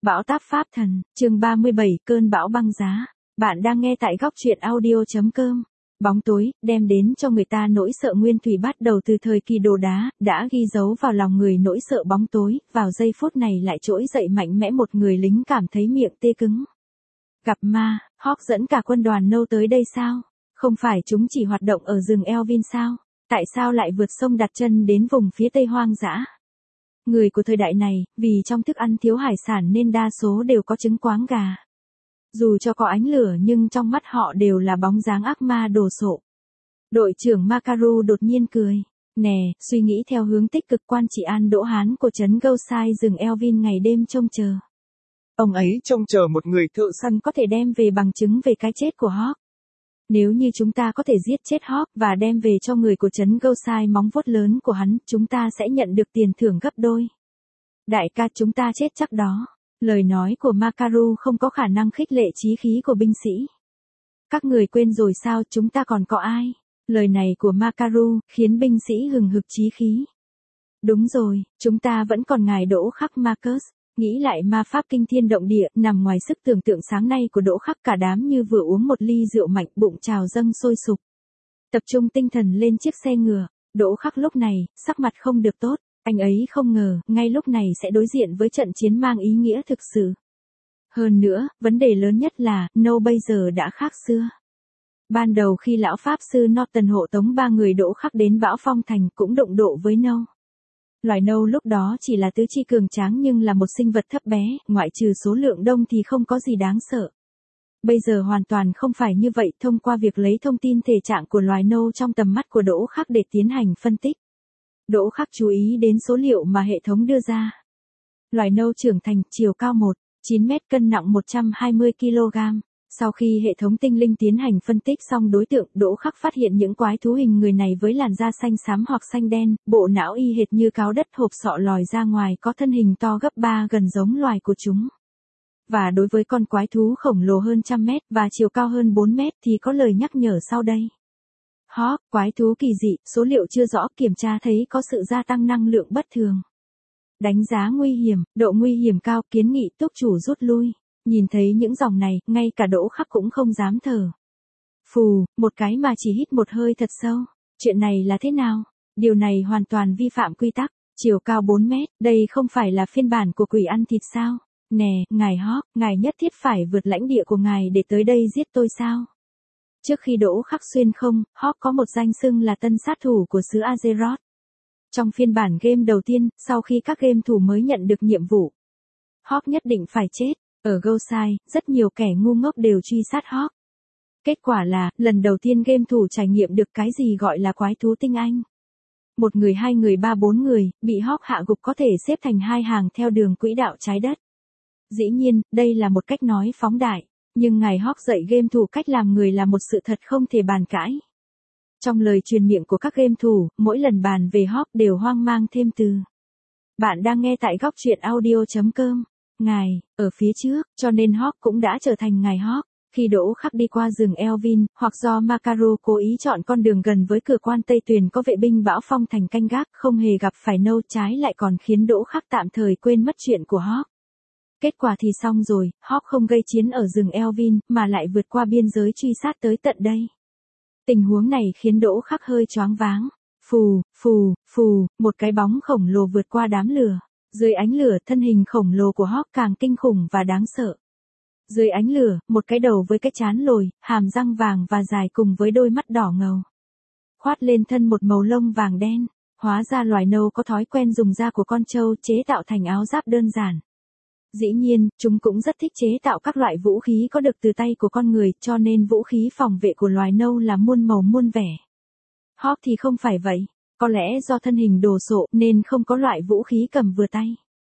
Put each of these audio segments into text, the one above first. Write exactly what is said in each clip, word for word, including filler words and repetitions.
Bão táp Pháp thần, chương ba mươi bảy, cơn bão băng giá. Bạn đang nghe tại góc truyện audio chấm com. Bóng tối, đem đến cho người ta nỗi sợ nguyên thủy bắt đầu từ thời kỳ đồ đá, đã ghi dấu vào lòng người nỗi sợ bóng tối, vào giây phút này lại trỗi dậy mạnh mẽ một người lính cảm thấy miệng tê cứng. Gặp ma, Hawk dẫn cả quân đoàn nâu tới đây sao? Không phải chúng chỉ hoạt động ở rừng Elvin sao? Tại sao lại vượt sông đặt chân đến vùng phía tây hoang dã? Người của thời đại này, vì trong thức ăn thiếu hải sản nên đa số đều có trứng quáng gà. Dù cho có ánh lửa nhưng trong mắt họ đều là bóng dáng ác ma đồ sộ. Đội trưởng Makaru đột nhiên cười. Nè, suy nghĩ theo hướng tích cực, quan trị an Đỗ Hán của trấn Gosai rừng Elvin ngày đêm trông chờ. Ông ấy trông chờ một người thợ săn có thể đem về bằng chứng về cái chết của Hawk. Nếu như chúng ta có thể giết chết Hawk và đem về cho người của trấn Gosai móng vuốt lớn của hắn, chúng ta sẽ nhận được tiền thưởng gấp đôi. Đại ca, chúng ta chết chắc đó. Lời nói của Makaru không có khả năng khích lệ chí khí của binh sĩ. Các người quên rồi sao, chúng ta còn có ai? Lời này của Makaru khiến binh sĩ hừng hực chí khí. Đúng rồi, chúng ta vẫn còn ngài Đỗ Khắc Marcus. Nghĩ lại ma pháp kinh thiên động địa, nằm ngoài sức tưởng tượng sáng nay của Đỗ Khắc, cả đám như vừa uống một ly rượu mạnh, bụng trào dâng sôi sục. Tập trung tinh thần lên chiếc xe ngựa, Đỗ Khắc lúc này, sắc mặt không được tốt, anh ấy không ngờ, ngay lúc này sẽ đối diện với trận chiến mang ý nghĩa thực sự. Hơn nữa, vấn đề lớn nhất là, No bây giờ đã khác xưa. Ban đầu khi lão Pháp sư Norton hộ tống ba người Đỗ Khắc đến Bão Phong Thành cũng đụng độ với No. Loài nâu lúc đó chỉ là tứ chi cường tráng nhưng là một sinh vật thấp bé, ngoại trừ số lượng đông thì không có gì đáng sợ. Bây giờ hoàn toàn không phải như vậy, thông qua việc lấy thông tin thể trạng của loài nâu trong tầm mắt của Đỗ Khắc để tiến hành phân tích. Đỗ Khắc chú ý đến số liệu mà hệ thống đưa ra. Loài nâu trưởng thành, chiều cao một phẩy chín mét, cân nặng một trăm hai mươi ki lô gam. Sau khi hệ thống tinh linh tiến hành phân tích xong đối tượng, Đỗ Khắc phát hiện những quái thú hình người này với làn da xanh xám hoặc xanh đen, bộ não y hệt như cáo đất, hộp sọ lòi ra ngoài có thân hình to gấp ba gần giống loài của chúng. Và đối với con quái thú khổng lồ hơn trăm mét và chiều cao hơn bốn mét thì có lời nhắc nhở sau đây. Hawk, quái thú kỳ dị, số liệu chưa rõ, kiểm tra thấy có sự gia tăng năng lượng bất thường. Đánh giá nguy hiểm, độ nguy hiểm cao, kiến nghị túc chủ rút lui. Nhìn thấy những dòng này, ngay cả Đỗ Khắc cũng không dám thở. Phù, một cái mà chỉ hít một hơi thật sâu. Chuyện này là thế nào? Điều này hoàn toàn vi phạm quy tắc. Chiều cao bốn mét, đây không phải là phiên bản của quỷ ăn thịt sao? Nè, ngài Hawk, ngài nhất thiết phải vượt lãnh địa của ngài để tới đây giết tôi sao? Trước khi Đỗ Khắc xuyên không, Hawk có một danh xưng là tân sát thủ của xứ Azeroth. Trong phiên bản game đầu tiên, sau khi các game thủ mới nhận được nhiệm vụ, Hawk nhất định phải chết. Ở Gosai, rất nhiều kẻ ngu ngốc đều truy sát Hawk. Kết quả là, lần đầu tiên game thủ trải nghiệm được cái gì gọi là quái thú tinh anh. Một người, hai người, ba, bốn người, bị Hawk hạ gục có thể xếp thành hai hàng theo đường quỹ đạo trái đất. Dĩ nhiên, đây là một cách nói phóng đại, nhưng ngài Hawk dạy game thủ cách làm người là một sự thật không thể bàn cãi. Trong lời truyền miệng của các game thủ, mỗi lần bàn về Hawk đều hoang mang thêm từ. Bạn đang nghe tại góc truyện audio chấm com. Ngài, ở phía trước, cho nên Hawk cũng đã trở thành ngài Hawk. Khi Đỗ Khắc đi qua rừng Elvin, hoặc do Makaru cố ý chọn con đường gần với cửa quan Tây Tuyền có vệ binh Bão Phong Thành canh gác, không hề gặp phải No, trái lại còn khiến Đỗ Khắc tạm thời quên mất chuyện của Hawk. Kết quả thì xong rồi, Hawk không gây chiến ở rừng Elvin, mà lại vượt qua biên giới truy sát tới tận đây. Tình huống này khiến Đỗ Khắc hơi choáng váng. Phù, phù, phù, một cái bóng khổng lồ vượt qua đám lửa. Dưới ánh lửa, thân hình khổng lồ của Hawk càng kinh khủng và đáng sợ. Dưới ánh lửa, một cái đầu với cái trán lồi, hàm răng vàng và dài cùng với đôi mắt đỏ ngầu. Khoát lên thân một màu lông vàng đen. Hóa ra loài nâu có thói quen dùng da của con trâu chế tạo thành áo giáp đơn giản. Dĩ nhiên, chúng cũng rất thích chế tạo các loại vũ khí có được từ tay của con người, cho nên vũ khí phòng vệ của loài nâu là muôn màu muôn vẻ. Hawk thì không phải vậy. Có lẽ do thân hình đồ sộ nên không có loại vũ khí cầm vừa tay.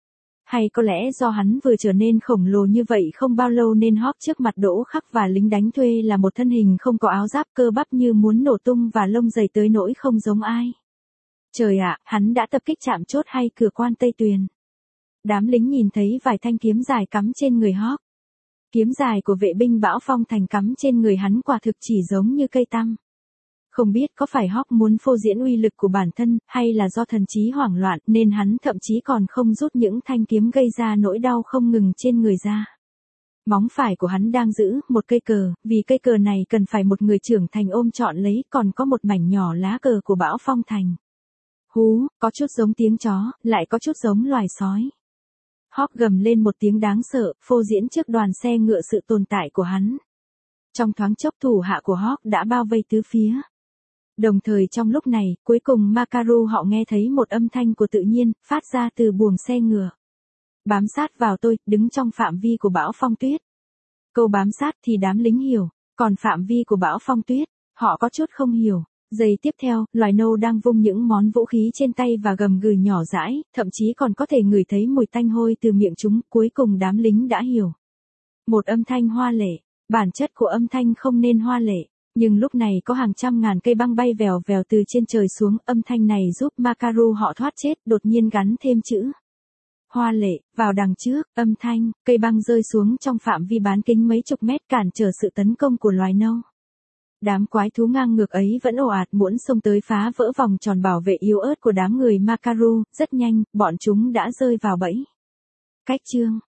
Hay có lẽ do hắn vừa trở nên khổng lồ như vậy không bao lâu nên Hawk trước mặt Đỗ Khắc và lính đánh thuê là một thân hình không có áo giáp, cơ bắp như muốn nổ tung và lông dày tới nỗi không giống ai. Trời ạ, hắn đã tập kích chạm chốt hay cửa quan Tây Tuyền. Đám lính nhìn thấy vài thanh kiếm dài cắm trên người Hawk. Kiếm dài của vệ binh Bão Phong Thành cắm trên người hắn quả thực chỉ giống như cây tăm. Không biết có phải Hawk muốn phô diễn uy lực của bản thân, hay là do thần trí hoảng loạn, nên hắn thậm chí còn không rút những thanh kiếm gây ra nỗi đau không ngừng trên người ra. Móng phải của hắn đang giữ một cây cờ, vì cây cờ này cần phải một người trưởng thành ôm trọn lấy, còn có một mảnh nhỏ lá cờ của Bão Phong Thành. Hú, có chút giống tiếng chó, lại có chút giống loài sói. Hawk gầm lên một tiếng đáng sợ, phô diễn trước đoàn xe ngựa sự tồn tại của hắn. Trong thoáng chốc thủ hạ của Hawk đã bao vây tứ phía. Đồng thời trong lúc này, cuối cùng Makaru họ nghe thấy một âm thanh của tự nhiên, phát ra từ buồng xe ngựa. Bám sát vào tôi, đứng trong phạm vi của bão phong tuyết. Câu bám sát thì đám lính hiểu, còn phạm vi của bão phong tuyết, họ có chút không hiểu. Giây tiếp theo, loài nâu đang vung những món vũ khí trên tay và gầm gừ nhỏ dãi, thậm chí còn có thể ngửi thấy mùi tanh hôi từ miệng chúng, cuối cùng đám lính đã hiểu. Một âm thanh hoa lệ, bản chất của âm thanh không nên hoa lệ, nhưng lúc này có hàng trăm ngàn cây băng bay vèo vèo từ trên trời xuống, âm thanh này giúp Makaru họ thoát chết, đột nhiên gắn thêm chữ. Hoa lệ, vào đằng trước, âm thanh, cây băng rơi xuống trong phạm vi bán kính mấy chục mét cản trở sự tấn công của loài nâu. Đám quái thú ngang ngược ấy vẫn ồ ạt muốn xông tới phá vỡ vòng tròn bảo vệ yếu ớt của đám người Makaru, rất nhanh, bọn chúng đã rơi vào bẫy. Cách chương